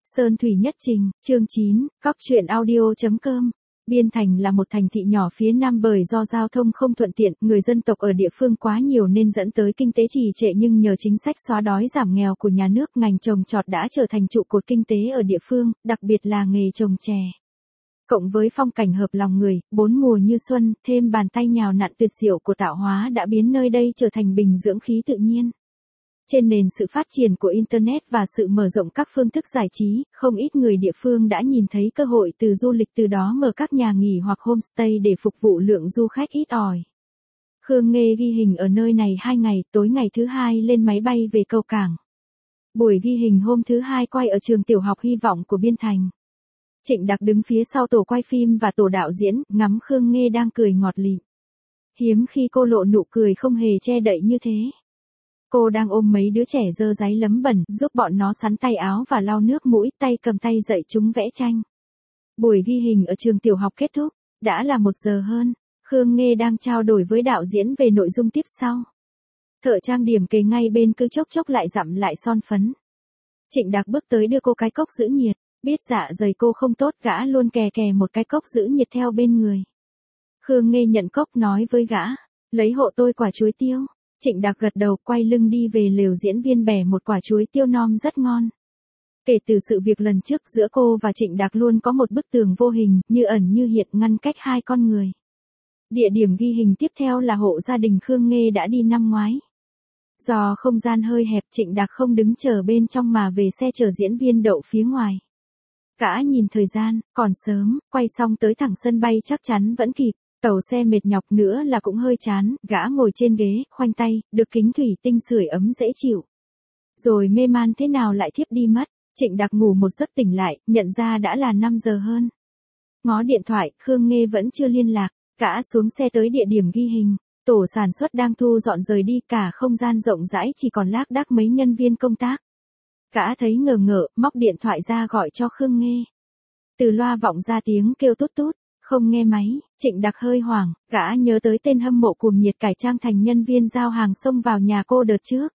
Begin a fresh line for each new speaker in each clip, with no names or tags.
Sơn Thủy Nhất Trình, chương 9, Cóc truyện audio.com. Biên Thành là một thành thị nhỏ phía nam bởi do giao thông không thuận tiện, người dân tộc ở địa phương quá nhiều nên dẫn tới kinh tế trì trệ, nhưng nhờ chính sách xóa đói giảm nghèo của nhà nước, ngành trồng trọt đã trở thành trụ cột kinh tế ở địa phương, đặc biệt là nghề trồng chè. Cộng với phong cảnh hợp lòng người, bốn mùa như xuân, thêm bàn tay nhào nặn tuyệt diệu của tạo hóa đã biến nơi đây trở thành bình dưỡng khí tự nhiên. Trên nền sự phát triển của Internet và sự mở rộng các phương thức giải trí, không ít người địa phương đã nhìn thấy cơ hội từ du lịch, từ đó mở các nhà nghỉ hoặc homestay để phục vụ lượng du khách ít ỏi. Khương Nghê ghi hình ở nơi này 2 ngày, tối ngày thứ 2 lên máy bay về cầu cảng. Buổi ghi hình hôm thứ 2 quay ở trường tiểu học Hy vọng của Biên Thành. Trịnh Đạc đứng phía sau tổ quay phim và tổ đạo diễn, ngắm Khương Nghê đang cười ngọt lịm. Hiếm khi cô lộ nụ cười không hề che đậy như thế. Cô đang ôm mấy đứa trẻ dơ dáy lấm bẩn, giúp bọn nó sắn tay áo và lau nước mũi, tay cầm tay dạy chúng vẽ tranh. Buổi ghi hình ở trường tiểu học kết thúc, đã là 1 giờ hơn. Khương Nghê đang trao đổi với đạo diễn về nội dung tiếp sau. Thợ trang điểm kề ngay bên cứ chốc chốc lại dặm lại son phấn. Trịnh Đạc bước tới đưa cô cái cốc giữ nhiệt, biết dạ dày cô không tốt, gã luôn kè một cái cốc giữ nhiệt theo bên người. Khương Nghê nhận cốc nói với gã, lấy hộ tôi quả chuối tiêu. Trịnh Đạc gật đầu, quay lưng đi về lều diễn viên bẻ một quả chuối tiêu non rất ngon. Kể từ sự việc lần trước, giữa cô và Trịnh Đạc luôn có một bức tường vô hình, như ẩn như hiện, ngăn cách hai con người. Địa điểm ghi hình tiếp theo là hộ gia đình Khương Nghê đã đi năm ngoái. Do không gian hơi hẹp, Trịnh Đạc không đứng chờ bên trong mà về xe chở diễn viên đậu phía ngoài. Gã nhìn thời gian, còn sớm, quay xong tới thẳng sân bay chắc chắn vẫn kịp. Tàu xe mệt nhọc nữa là cũng hơi chán, gã ngồi trên ghế, khoanh tay, được kính thủy tinh sưởi ấm dễ chịu. Rồi mê man thế nào lại thiếp đi mất. Trịnh Đạc ngủ một giấc tỉnh lại, nhận ra đã là 5 giờ hơn. Ngó điện thoại, Khương Nghê vẫn chưa liên lạc. Gã xuống xe tới địa điểm ghi hình. Tổ sản xuất đang thu dọn rời đi, cả không gian rộng rãi chỉ còn lác đác mấy nhân viên công tác. Gã thấy ngờ ngợ, móc điện thoại ra gọi cho Khương Nghê. Từ loa vọng ra tiếng kêu tút tút. Không nghe máy, Trịnh Đạc hơi hoảng, gã nhớ tới tên hâm mộ cuồng nhiệt cải trang thành nhân viên giao hàng xông vào nhà cô đợt trước.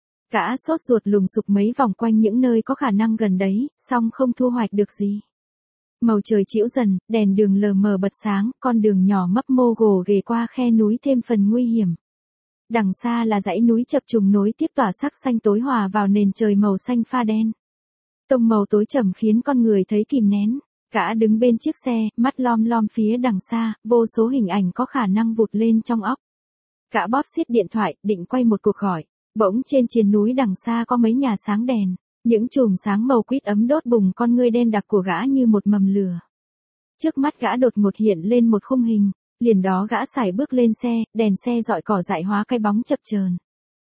Gã sốt ruột lùng sục mấy vòng quanh những nơi có khả năng gần đấy, song không thu hoạch được gì. Màu trời chĩu dần, đèn đường lờ mờ bật sáng, con đường nhỏ mấp mô gồ ghề qua khe núi thêm phần nguy hiểm. Đằng xa là dãy núi chập trùng nối tiếp tỏa sắc xanh tối hòa vào nền trời màu xanh pha đen. Tông màu tối trầm khiến con người thấy kìm nén. Gã đứng bên chiếc xe, mắt lom lom phía đằng xa, vô số hình ảnh có khả năng vụt lên trong óc. Gã bóp siết điện thoại, định quay một cuộc gọi. Bỗng trên triền núi đằng xa có mấy nhà sáng đèn. Những chùm sáng màu quýt ấm đốt bùng con ngươi đen đặc của gã như một mầm lửa. Trước mắt gã đột ngột hiện lên một khung hình. Liền đó gã sải bước lên xe, đèn xe rọi cỏ dại hóa cái bóng chập chờn.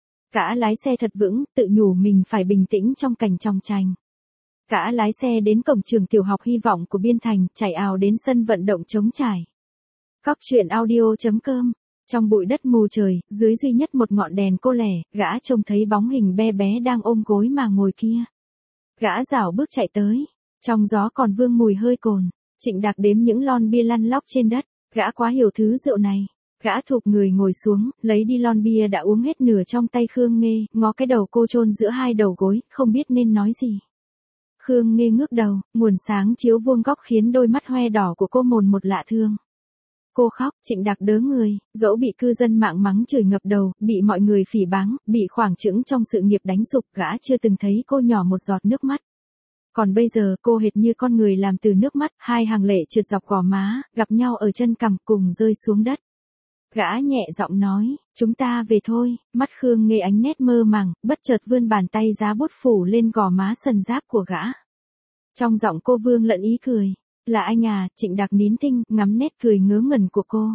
Gã lái xe thật vững, tự nhủ mình phải bình tĩnh trong cảnh chòng chành. Gã lái xe đến cổng trường tiểu học Hy vọng của Biên Thành, chạy ào đến sân vận động trống trải. Cóc truyện audio.com. Trong bụi đất mù trời, dưới duy nhất một ngọn đèn cô lẻ, gã trông thấy bóng hình bé bé đang ôm gối mà ngồi kia. Gã rảo bước chạy tới. Trong gió còn vương mùi hơi cồn. Trịnh Đạc đếm những lon bia lăn lóc trên đất. Gã quá hiểu thứ rượu này. Gã thụp người ngồi xuống, lấy đi lon bia đã uống hết nửa trong tay Khương Nghê, ngó cái đầu cô chôn giữa hai đầu gối, không biết nên nói gì. Khương Nghê ngước đầu, nguồn sáng chiếu vuông góc khiến đôi mắt hoe đỏ của cô mồn một lạ thương. Cô khóc, Trịnh Đạc đớ người, dẫu bị cư dân mạng mắng chửi ngập đầu, bị mọi người phỉ báng, bị khoảng trững trong sự nghiệp đánh sụp, gã chưa từng thấy cô nhỏ một giọt nước mắt. Còn bây giờ cô hệt như con người làm từ nước mắt, hai hàng lệ trượt dọc gò má, gặp nhau ở chân cằm cùng rơi xuống đất. Gã nhẹ giọng nói, chúng ta về thôi. Mắt Khương Nghê ánh nét mơ màng, bất chợt vươn bàn tay giá bút phủ lên gò má sần giáp của gã. Trong giọng cô vương lẫn ý cười. Là anh à? Trịnh Đạc nín thinh, ngắm nét cười ngớ ngẩn của cô.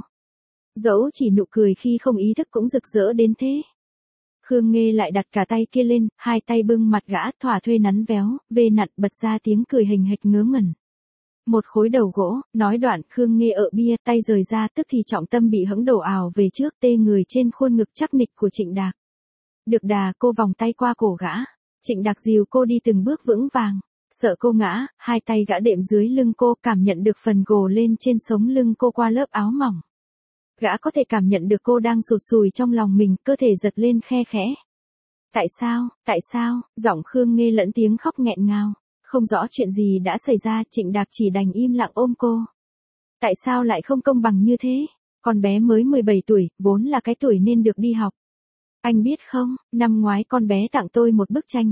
Dẫu chỉ nụ cười khi không ý thức cũng rực rỡ đến thế. Khương Nghê lại đặt cả tay kia lên, hai tay bưng mặt gã, thỏa thuê nắn véo, vê nặn, bật ra tiếng cười hình hệt ngớ ngẩn. Một khối đầu gỗ, nói đoạn, Khương Nghê ợ bia, tay rời ra, tức thì trọng tâm bị hẫng đổ ào về trước, tê người trên khuôn ngực chắc nịch của Trịnh Đạc. Được đà, cô vòng tay qua cổ gã. Trịnh Đạc dìu cô đi từng bước vững vàng. Sợ cô ngã, hai tay gã đệm dưới lưng cô, cảm nhận được phần gồ lên trên sống lưng cô qua lớp áo mỏng. Gã có thể cảm nhận được cô đang sụt sùi trong lòng mình, cơ thể giật lên khe khẽ. Tại sao, giọng Khương Nghê lẫn tiếng khóc nghẹn ngào. Không rõ chuyện gì đã xảy ra, Trịnh Đạc chỉ đành im lặng ôm cô. Tại sao lại không công bằng như thế? Con bé mới 17 tuổi, vốn là cái tuổi nên được đi học. Anh biết không, năm ngoái con bé tặng tôi một bức tranh,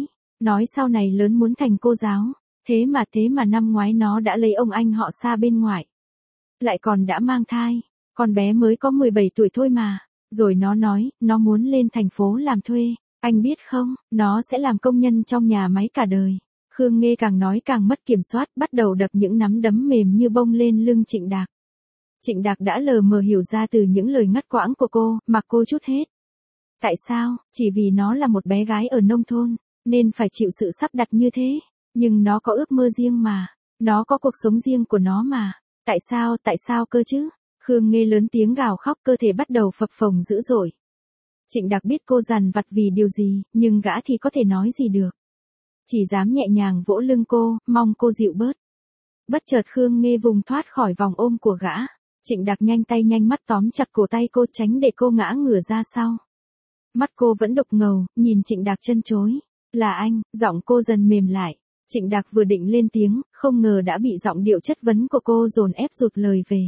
nói sau này lớn muốn thành cô giáo. Thế mà năm ngoái nó đã lấy ông anh họ xa bên ngoài. Lại còn đã mang thai. Con bé mới có 17 tuổi thôi mà. Rồi nó nói, nó muốn lên thành phố làm thuê. Anh biết không, nó sẽ làm công nhân trong nhà máy cả đời. Khương Nghê càng nói càng mất kiểm soát, bắt đầu đập những nắm đấm mềm như bông lên lưng Trịnh Đạc. Trịnh Đạc đã lờ mờ hiểu ra từ những lời ngắt quãng của cô, mà cô trút hết. Tại sao? Chỉ vì nó là một bé gái ở nông thôn, nên phải chịu sự sắp đặt như thế. Nhưng nó có ước mơ riêng mà. Nó có cuộc sống riêng của nó mà. Tại sao cơ chứ? Khương Nghê lớn tiếng gào khóc, cơ thể bắt đầu phập phồng dữ dội. Trịnh Đạc biết cô dằn vặt vì điều gì, nhưng gã thì có thể nói gì được. Chỉ dám nhẹ nhàng vỗ lưng cô, mong cô dịu bớt. Bất chợt Khương Nghê vùng thoát khỏi vòng ôm của gã. Trịnh Đạc nhanh tay nhanh mắt tóm chặt cổ tay cô, tránh để cô ngã ngửa ra sau. Mắt cô vẫn đục ngầu, nhìn Trịnh Đạc chân chối. Là anh, giọng cô dần mềm lại. Trịnh Đạc vừa định lên tiếng, không ngờ đã bị giọng điệu chất vấn của cô dồn ép rụt lời về.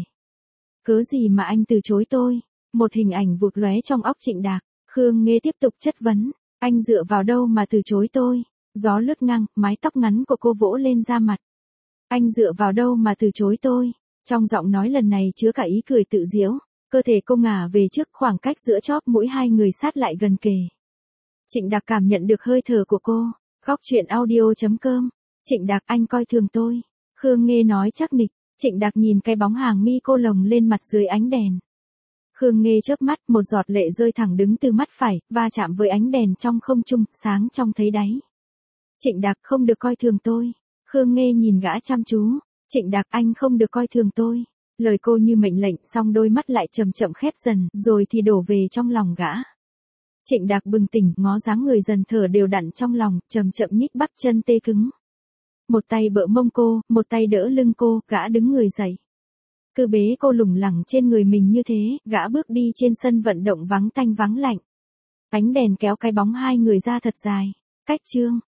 Cớ gì mà anh từ chối tôi? Một hình ảnh vụt lóe trong óc Trịnh Đạc. Khương Nghê tiếp tục chất vấn. Anh dựa vào đâu mà từ chối tôi? Gió lướt ngang, mái tóc ngắn của cô vỗ lên da mặt. Anh dựa vào đâu mà từ chối tôi? Trong giọng nói lần này chứa cả ý cười tự giễu. Cơ thể cô ngả về trước, khoảng cách giữa chóp mũi hai người sát lại gần kề. Trịnh Đạc cảm nhận được hơi thở của cô. Góc truyện audio.com. Trịnh Đạc, anh coi thường tôi. Khương Nghê nói chắc nịch. Trịnh Đạc nhìn cái bóng hàng mi cô lồng lên mặt dưới ánh đèn. Khương Nghê chớp mắt, một giọt lệ rơi thẳng đứng từ mắt phải, va chạm với ánh đèn trong không trung, sáng trong thấy đáy. Trịnh Đạc, không được coi thường tôi. Khương Nghê nhìn gã chăm chú. Trịnh Đạc, anh không được coi thường tôi. Lời cô như mệnh lệnh, xong đôi mắt lại chậm chậm khép dần, rồi thì đổ về trong lòng gã. Trịnh Đạc bừng tỉnh, ngó dáng người dần thở đều đặn trong lòng, chậm chậm nhích bắp chân tê cứng. Một tay bợ mông cô, một tay đỡ lưng cô, gã đứng người dậy. Cứ bế cô lủng lẳng trên người mình như thế, gã bước đi trên sân vận động vắng tanh vắng lạnh. Ánh đèn kéo cái bóng hai người ra thật dài. Cách chương.